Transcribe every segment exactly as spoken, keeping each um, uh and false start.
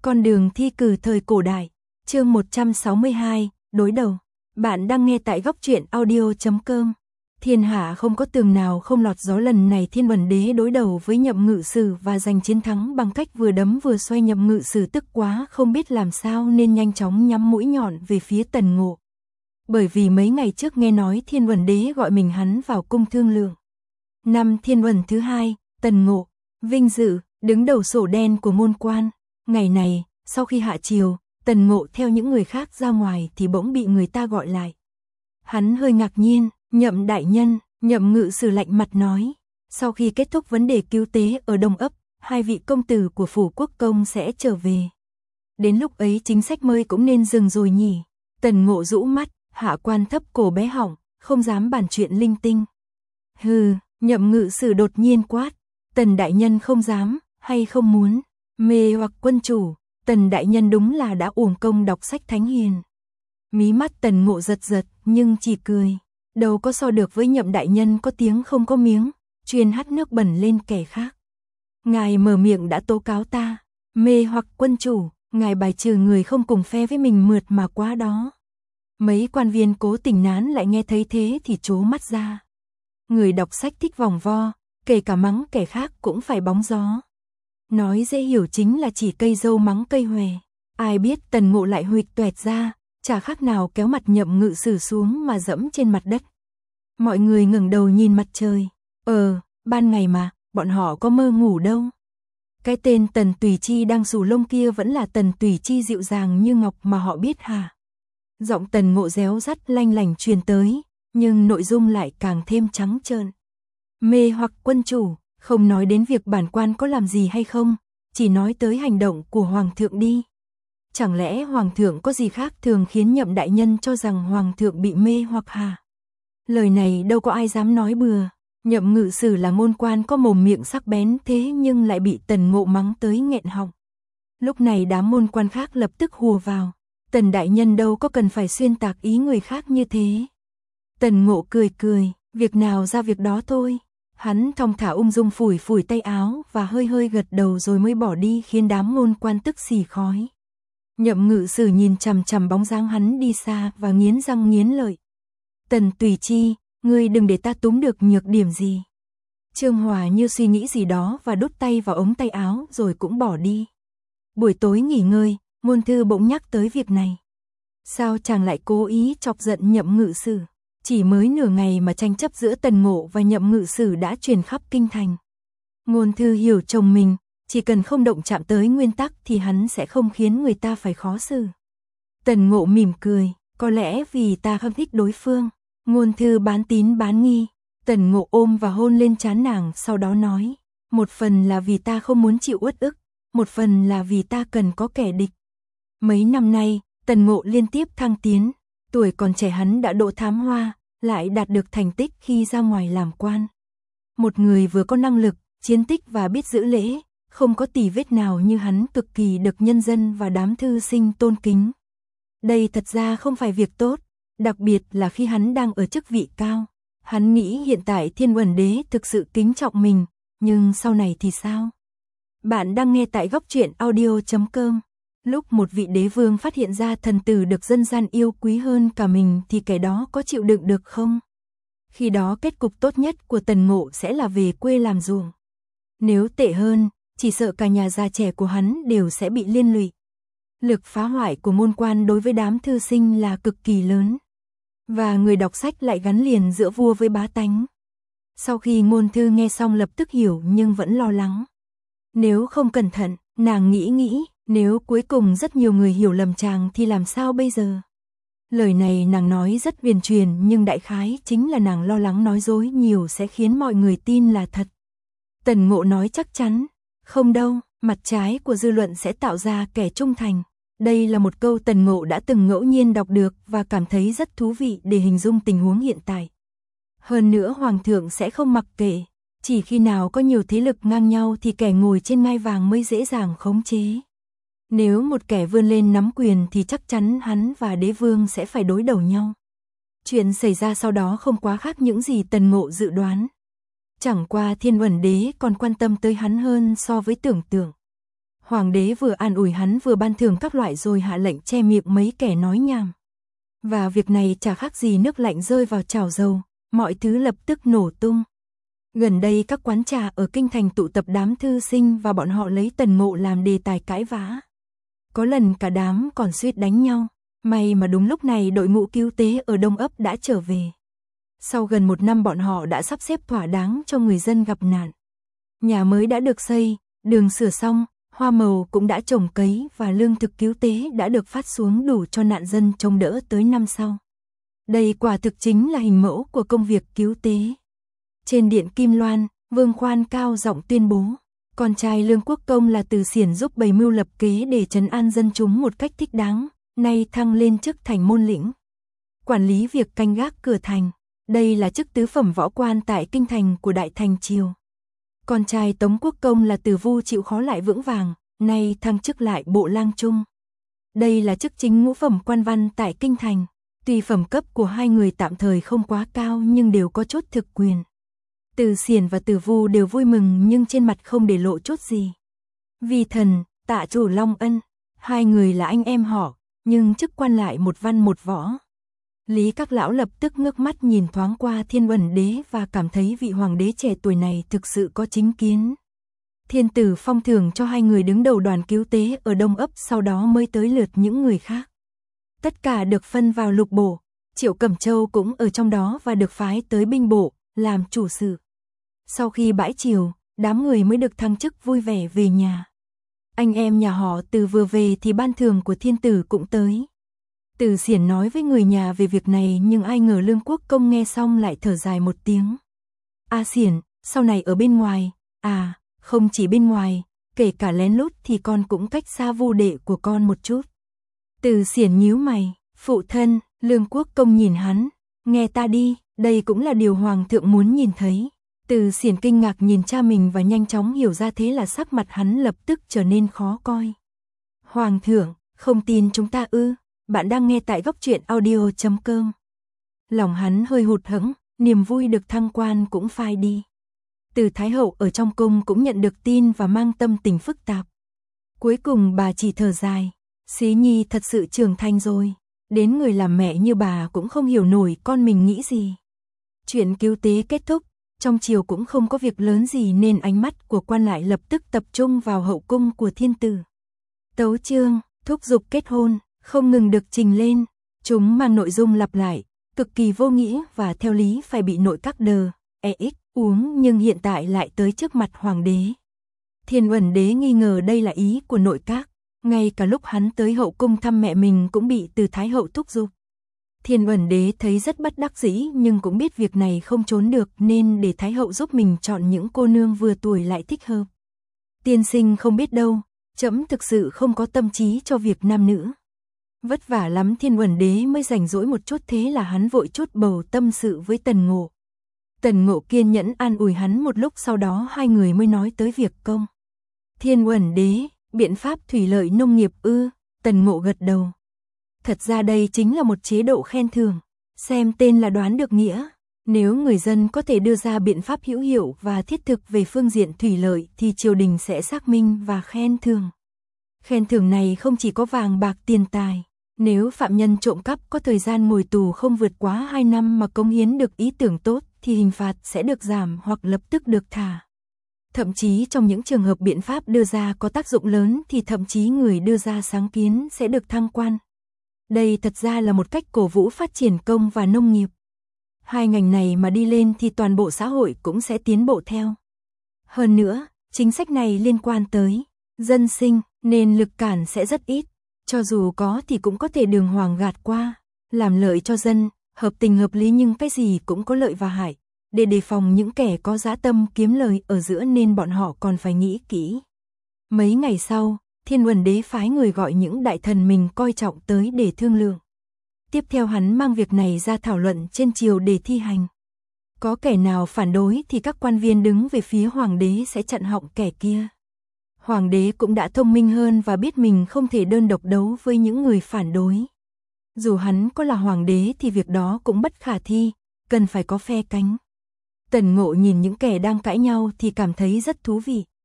Con đường thi cử thời cổ đại, chương một trăm sáu mươi hai, đối đầu. Bạn đang nghe tại góc truyện audio chấm com. Thiên hạ không có tường nào không lọt gió, lần này Thiên Uẩn Đế đối đầu với Nhậm Ngự Sử và giành chiến thắng bằng cách vừa đấm vừa xoay. Nhậm Ngự Sử tức quá không biết làm sao nên nhanh chóng nhắm mũi nhọn về phía Tần Ngộ. Bởi vì mấy ngày trước nghe nói Thiên Uẩn Đế gọi mình hắn vào cung thương lượng. Năm Thiên Uẩn thứ hai, Tần Ngộ, vinh dự, đứng đầu sổ đen của môn quan. Ngày này, sau khi hạ triều, Tần Ngộ theo những người khác ra ngoài thì bỗng bị người ta gọi lại. Hắn hơi ngạc nhiên, Nhậm đại nhân, Nhậm Ngự Sử lạnh mặt nói. Sau khi kết thúc vấn đề cứu tế ở Đông Ấp, hai vị công tử của phủ quốc công sẽ trở về. Đến lúc ấy chính sách mới cũng nên dừng rồi nhỉ. Tần Ngộ rũ mắt, hạ quan thấp cổ bé họng, không dám bàn chuyện linh tinh. Hừ, Nhậm Ngự Sử đột nhiên quát. Tần đại nhân không dám, hay không muốn, mê hoặc quân chủ. Tần đại nhân đúng là đã uổng công đọc sách thánh hiền. Mí mắt Tần Ngộ giật giật, nhưng chỉ cười. Đâu có so được với Nhậm đại nhân có tiếng không có miếng, chuyên hắt nước bẩn lên kẻ khác. Ngài mở miệng đã tố cáo ta, mê hoặc quân chủ, ngài bài trừ người không cùng phe với mình mượt mà quá đó. Mấy quan viên cố tình nán lại nghe thấy thế thì trố mắt ra. Người đọc sách thích vòng vo, kể cả mắng kẻ khác cũng phải bóng gió. Nói dễ hiểu chính là chỉ cây dâu mắng cây hòe. Ai biết Tần Ngộ lại huỵch toẹt ra, chả khác nào kéo mặt Nhậm Ngự Sử xuống mà dẫm trên mặt đất. Mọi người ngẩng đầu nhìn mặt trời. Ờ, ban ngày mà, bọn họ có mơ ngủ đâu. Cái tên Tần Tùy Chi đang xù lông kia vẫn là Tần Tùy Chi dịu dàng như ngọc mà họ biết hả? Giọng Tần Ngộ réo rắt lanh lảnh truyền tới, nhưng nội dung lại càng thêm trắng trợn. Mê hoặc quân chủ, không nói đến việc bản quan có làm gì hay không, chỉ nói tới hành động của Hoàng thượng đi. Chẳng lẽ Hoàng thượng có gì khác thường khiến Nhậm đại nhân cho rằng Hoàng thượng bị mê hoặc hả? Lời này đâu có ai dám nói bừa. Nhậm Ngự Sử là môn quan có mồm miệng sắc bén thế nhưng lại bị Tần Ngộ mắng tới nghẹn họng. Lúc này đám môn quan khác lập tức hùa vào. Tần đại nhân đâu có cần phải xuyên tạc ý người khác như thế. Tần Ngộ cười cười, việc nào ra việc đó thôi. Hắn thong thả ung dung phủi phủi tay áo và hơi hơi gật đầu rồi mới bỏ đi, khiến đám môn quan tức xì khói. Nhậm Ngự Sử nhìn chằm chằm bóng dáng hắn đi xa và nghiến răng nghiến lợi. Tần Tùy Chi, ngươi đừng để ta túm được nhược điểm gì. Trương Hòa như suy nghĩ gì đó và đút tay vào ống tay áo rồi cũng bỏ đi. Buổi tối nghỉ ngơi, Ngôn Thư bỗng nhắc tới việc này. Sao chàng lại cố ý chọc giận Nhậm Ngự Sử? Chỉ mới nửa ngày mà tranh chấp giữa Tần Ngộ và Nhậm Ngự Sử đã truyền khắp kinh thành. Ngôn Thư hiểu chồng mình, chỉ cần không động chạm tới nguyên tắc thì hắn sẽ không khiến người ta phải khó xử. Tần Ngộ mỉm cười, có lẽ vì ta không thích đối phương. Ngôn Thư bán tín bán nghi. Tần Ngộ ôm và hôn lên trán nàng, sau đó nói, một phần là vì ta không muốn chịu uất ức, một phần là vì ta cần có kẻ địch. Mấy năm nay, Tần Ngộ liên tiếp thăng tiến, tuổi còn trẻ hắn đã đỗ thám hoa, lại đạt được thành tích khi ra ngoài làm quan. Một người vừa có năng lực, chiến tích và biết giữ lễ, không có tì vết nào như hắn, cực kỳ được nhân dân và đám thư sinh tôn kính. Đây thật ra không phải việc tốt, đặc biệt là khi hắn đang ở chức vị cao. Hắn nghĩ hiện tại Thiên Uẩn Đế thực sự kính trọng mình, nhưng sau này thì sao? Bạn đang nghe tại góc truyện audio chấm com. Lúc một vị đế vương phát hiện ra thần tử được dân gian yêu quý hơn cả mình thì kẻ đó có chịu đựng được không? Khi đó kết cục tốt nhất của Tần Ngộ sẽ là về quê làm ruộng. Nếu tệ hơn, chỉ sợ cả nhà già trẻ của hắn đều sẽ bị liên lụy. Lực phá hoại của môn quan đối với đám thư sinh là cực kỳ lớn. Và người đọc sách lại gắn liền giữa vua với bá tánh. Sau khi Ngôn Thư nghe xong lập tức hiểu nhưng vẫn lo lắng. Nếu không cẩn thận, nàng nghĩ nghĩ, nếu cuối cùng rất nhiều người hiểu lầm chàng thì làm sao bây giờ? Lời này nàng nói rất huyền truyền nhưng đại khái chính là nàng lo lắng nói dối nhiều sẽ khiến mọi người tin là thật. Tần Ngộ nói chắc chắn, không đâu, mặt trái của dư luận sẽ tạo ra kẻ trung thành. Đây là một câu Tần Ngộ đã từng ngẫu nhiên đọc được và cảm thấy rất thú vị để hình dung tình huống hiện tại. Hơn nữa Hoàng thượng sẽ không mặc kệ, chỉ khi nào có nhiều thế lực ngang nhau thì kẻ ngồi trên ngai vàng mới dễ dàng khống chế. Nếu một kẻ vươn lên nắm quyền thì chắc chắn hắn và đế vương sẽ phải đối đầu nhau. Chuyện xảy ra sau đó không quá khác những gì Tần Ngộ dự đoán. Chẳng qua Thiên Uẩn Đế còn quan tâm tới hắn hơn so với tưởng tượng. Hoàng đế vừa an ủi hắn vừa ban thưởng các loại rồi hạ lệnh che miệng mấy kẻ nói nhảm. Và việc này chả khác gì nước lạnh rơi vào chảo dầu, mọi thứ lập tức nổ tung. Gần đây các quán trà ở kinh thành tụ tập đám thư sinh và bọn họ lấy Tần Ngộ làm đề tài cãi vã. Có lần cả đám còn suýt đánh nhau, may mà đúng lúc này đội ngũ cứu tế ở Đông Ấp đã trở về. Sau gần một năm bọn họ đã sắp xếp thỏa đáng cho người dân gặp nạn. Nhà mới đã được xây, đường sửa xong, hoa màu cũng đã trồng cấy và lương thực cứu tế đã được phát xuống đủ cho nạn dân chống đỡ tới năm sau. Đây quả thực chính là hình mẫu của công việc cứu tế. Trên điện Kim Loan, Vương Khoan cao giọng tuyên bố, con trai Lương Quốc Công là Từ Xiển giúp bày mưu lập kế để trấn an dân chúng một cách thích đáng, nay thăng lên chức thành môn lĩnh. Quản lý việc canh gác cửa thành, đây là chức tứ phẩm võ quan tại kinh thành của Đại Thành Triều. Con trai Tống Quốc Công là Từ Vu chịu khó lại vững vàng, nay thăng chức lại bộ lang trung. Đây là chức chính ngũ phẩm quan văn tại kinh thành. Tuy phẩm cấp của hai người tạm thời không quá cao nhưng đều có chốt thực quyền. Từ Xiển và Từ Vu đều vui mừng nhưng trên mặt không để lộ chốt gì. Vi Thần, Tạ Chủ Long Ân, hai người là anh em họ, nhưng chức quan lại một văn một võ. Lý các lão lập tức ngước mắt nhìn thoáng qua Thiên Uẩn Đế và cảm thấy vị hoàng đế trẻ tuổi này thực sự có chính kiến. Thiên tử phong thưởng cho hai người đứng đầu đoàn cứu tế ở Đông Ấp, sau đó mới tới lượt những người khác. Tất cả được phân vào lục bộ, Triệu Cẩm Châu cũng ở trong đó và được phái tới binh bộ, làm chủ sự. Sau khi bãi triều, đám người mới được thăng chức vui vẻ về nhà. Anh em nhà họ Từ vừa về thì ban thưởng của thiên tử cũng tới. Từ Xiển nói với người nhà về việc này nhưng ai ngờ Lương Quốc Công nghe xong lại thở dài một tiếng. A Xiển, sau này ở bên ngoài, à, không chỉ bên ngoài, kể cả lén lút thì con cũng cách xa Vu đệ của con một chút. Từ Xiển nhíu mày, phụ thân, Lương Quốc Công nhìn hắn, nghe ta đi, đây cũng là điều hoàng thượng muốn nhìn thấy. Từ Xiển kinh ngạc nhìn cha mình và nhanh chóng hiểu ra thế là sắc mặt hắn lập tức trở nên khó coi. Hoàng thượng, không tin chúng ta ư? Bạn đang nghe tại góc truyện audio chấm com. Lòng hắn hơi hụt hẫng, niềm vui được thăng quan cũng phai đi. Từ Thái hậu ở trong cung cũng nhận được tin và mang tâm tình phức tạp. Cuối cùng bà chỉ thở dài, Xí Nhi thật sự trưởng thành rồi, đến người làm mẹ như bà cũng không hiểu nổi con mình nghĩ gì. Chuyện cứu tế kết thúc, trong triều cũng không có việc lớn gì nên ánh mắt của quan lại lập tức tập trung vào hậu cung của thiên tử. Tấu chương, thúc giục kết hôn, không ngừng được trình lên, chúng mang nội dung lặp lại, cực kỳ vô nghĩa và theo lý phải bị nội các đờ, e ích, uống nhưng hiện tại lại tới trước mặt hoàng đế. Thiên Uẩn Đế nghi ngờ đây là ý của nội các, ngay cả lúc hắn tới hậu cung thăm mẹ mình cũng bị Từ Thái hậu thúc giục. Thiên Uẩn Đế thấy rất bất đắc dĩ nhưng cũng biết việc này không trốn được nên để Thái hậu giúp mình chọn những cô nương vừa tuổi lại thích hợp. Tiên sinh không biết đâu, trẫm thực sự không có tâm trí cho việc nam nữ. Vất vả lắm Thiên Uẩn Đế mới rảnh rỗi một chút, thế là hắn vội chút bầu tâm sự với Tần Ngộ. Tần Ngộ kiên nhẫn an ủi hắn một lúc, sau đó hai người mới nói tới việc công. Thiên Uẩn Đế, biện pháp thủy lợi nông nghiệp ư? Tần Ngộ gật đầu. Thật ra đây chính là một chế độ khen thưởng, xem tên là đoán được nghĩa. Nếu người dân có thể đưa ra biện pháp hữu hiệu và thiết thực về phương diện thủy lợi thì triều đình sẽ xác minh và khen thưởng. Khen thưởng này không chỉ có vàng bạc tiền tài. Nếu phạm nhân trộm cắp có thời gian ngồi tù không vượt quá hai năm mà cống hiến được ý tưởng tốt thì hình phạt sẽ được giảm hoặc lập tức được thả. Thậm chí trong những trường hợp biện pháp đưa ra có tác dụng lớn thì thậm chí người đưa ra sáng kiến sẽ được thăng quan. Đây thật ra là một cách cổ vũ phát triển công và nông nghiệp. Hai ngành này mà đi lên thì toàn bộ xã hội cũng sẽ tiến bộ theo. Hơn nữa, chính sách này liên quan tới dân sinh nên lực cản sẽ rất ít. Cho dù có thì cũng có thể đường hoàng gạt qua, làm lợi cho dân, hợp tình hợp lý, nhưng cái gì cũng có lợi và hại. Để đề phòng những kẻ có dã tâm kiếm lời ở giữa nên bọn họ còn phải nghĩ kỹ. Mấy ngày sau, Thiên Uẩn Đế phái người gọi những đại thần mình coi trọng tới để thương lượng. Tiếp theo hắn mang việc này ra thảo luận trên triều để thi hành. Có kẻ nào phản đối thì các quan viên đứng về phía hoàng đế sẽ chặn họng kẻ kia. Hoàng đế cũng đã thông minh hơn và biết mình không thể đơn độc đấu với những người phản đối. Dù hắn có là hoàng đế thì việc đó cũng bất khả thi, cần phải có phe cánh. Tần Ngộ nhìn những kẻ đang cãi nhau thì cảm thấy rất thú vị.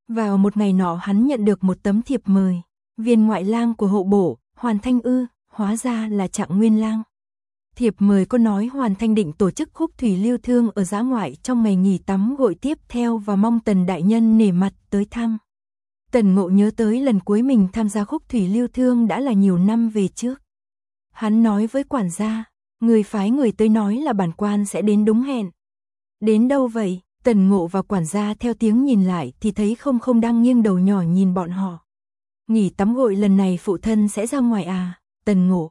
Vào một ngày nọ hắn nhận được một tấm thiệp mời, viên ngoại lang của hộ bộ, Hoàn Thanh ư, hóa ra là Trạng Nguyên lang. Thiệp mời có nói Hoàn Thanh định tổ chức khúc thủy lưu thương ở dã ngoại trong ngày nghỉ tắm gội tiếp theo và mong Tần đại nhân nể mặt tới thăm. Tần Ngộ nhớ tới lần cuối mình tham gia khúc thủy lưu thương đã là nhiều năm về trước. Hắn nói với quản gia, người phái người tới nói là bản quan sẽ đến đúng hẹn. Đến đâu vậy? Tần Ngộ và quản gia theo tiếng nhìn lại thì thấy Không Không đang nghiêng đầu nhỏ nhìn bọn họ. Nghỉ tắm gội lần này phụ thân sẽ ra ngoài à? Tần Ngộ.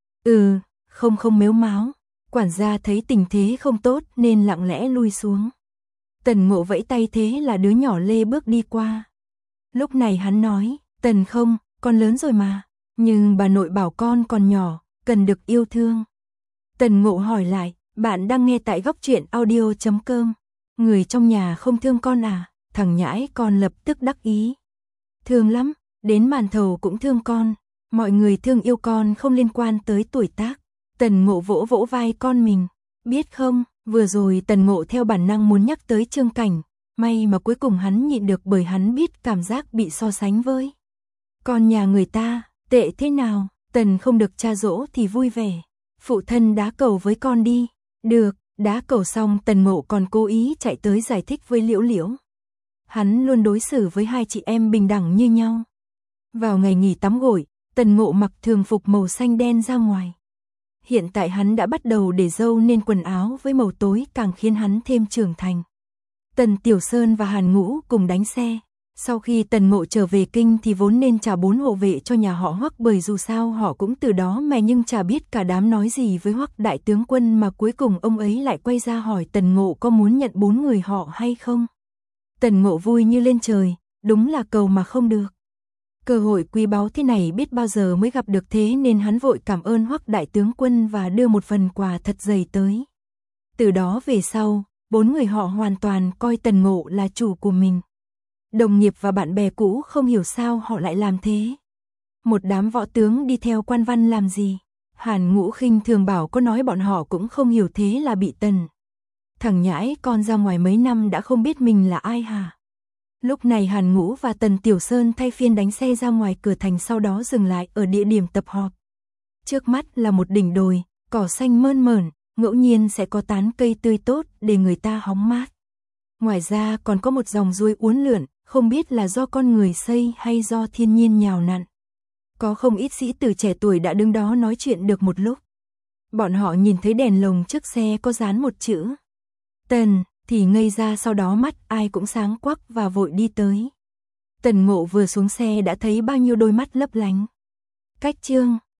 Ừ, Không Không mếu máo. Quản gia thấy tình thế không tốt nên lặng lẽ lui xuống. Tần Ngộ vẫy tay thế là đứa nhỏ lê bước đi qua. Lúc này hắn nói, Tần Không, con lớn rồi mà, nhưng bà nội bảo con còn nhỏ, cần được yêu thương. Tần Ngộ hỏi lại, bạn đang nghe tại góc truyện audio chấm com. Người trong nhà không thương con à? Thằng nhãi con lập tức đắc ý. Thương lắm, đến màn thầu cũng thương con. Mọi người thương yêu con không liên quan tới tuổi tác. Tần Ngộ vỗ vỗ vai con mình. Biết không, vừa rồi Tần Ngộ theo bản năng muốn nhắc tới Trương Cảnh. May mà cuối cùng hắn nhịn được bởi hắn biết cảm giác bị so sánh với con nhà người ta, tệ thế nào. Tần Không được cha dỗ thì vui vẻ. Phụ thân đá cầu với con đi. Được. Đá cầu xong Tần Ngộ còn cố ý chạy tới giải thích với Liễu Liễu. Hắn luôn đối xử với hai chị em bình đẳng như nhau. Vào ngày nghỉ tắm gội, Tần Ngộ mặc thường phục màu xanh đen ra ngoài. Hiện tại hắn đã bắt đầu để râu nên quần áo với màu tối càng khiến hắn thêm trưởng thành. Tần Tiểu Sơn và Hàn Ngũ cùng đánh xe. Sau khi Tần Ngộ trở về kinh thì vốn nên trả bốn hộ vệ cho nhà họ Hoắc, bởi dù sao họ cũng từ đó mà, nhưng chả biết cả đám nói gì với Hoắc đại tướng quân mà cuối cùng ông ấy lại quay ra hỏi Tần Ngộ có muốn nhận bốn người họ hay không. Tần Ngộ vui như lên trời, đúng là cầu mà không được. Cơ hội quý báu thế này biết bao giờ mới gặp được, thế nên hắn vội cảm ơn Hoắc đại tướng quân và đưa một phần quà thật dày tới. Từ đó về sau, bốn người họ hoàn toàn coi Tần Ngộ là chủ của mình. Đồng nghiệp và bạn bè cũ không hiểu sao họ lại làm thế. Một đám võ tướng đi theo quan văn làm gì? Hàn Ngũ khinh thường bảo có nói bọn họ cũng không hiểu, thế là bị Tần. Thằng nhãi con ra ngoài mấy năm đã không biết mình là ai hả? Lúc này Hàn Ngũ và Tần Tiểu Sơn thay phiên đánh xe ra ngoài cửa thành, sau đó dừng lại ở địa điểm tập họp. Trước mắt là một đỉnh đồi, cỏ xanh mơn mởn, ngẫu nhiên sẽ có tán cây tươi tốt để người ta hóng mát. Ngoài ra còn có một dòng suối uốn lượn, không biết là do con người xây hay do thiên nhiên nhào nặn. Có không ít sĩ tử trẻ tuổi đã đứng đó nói chuyện được một lúc. Bọn họ nhìn thấy đèn lồng trước xe có dán một chữ Tần thì ngây ra, sau đó mắt ai cũng sáng quắc và vội đi tới. Tần Ngộ vừa xuống xe đã thấy bao nhiêu đôi mắt lấp lánh. Cách chương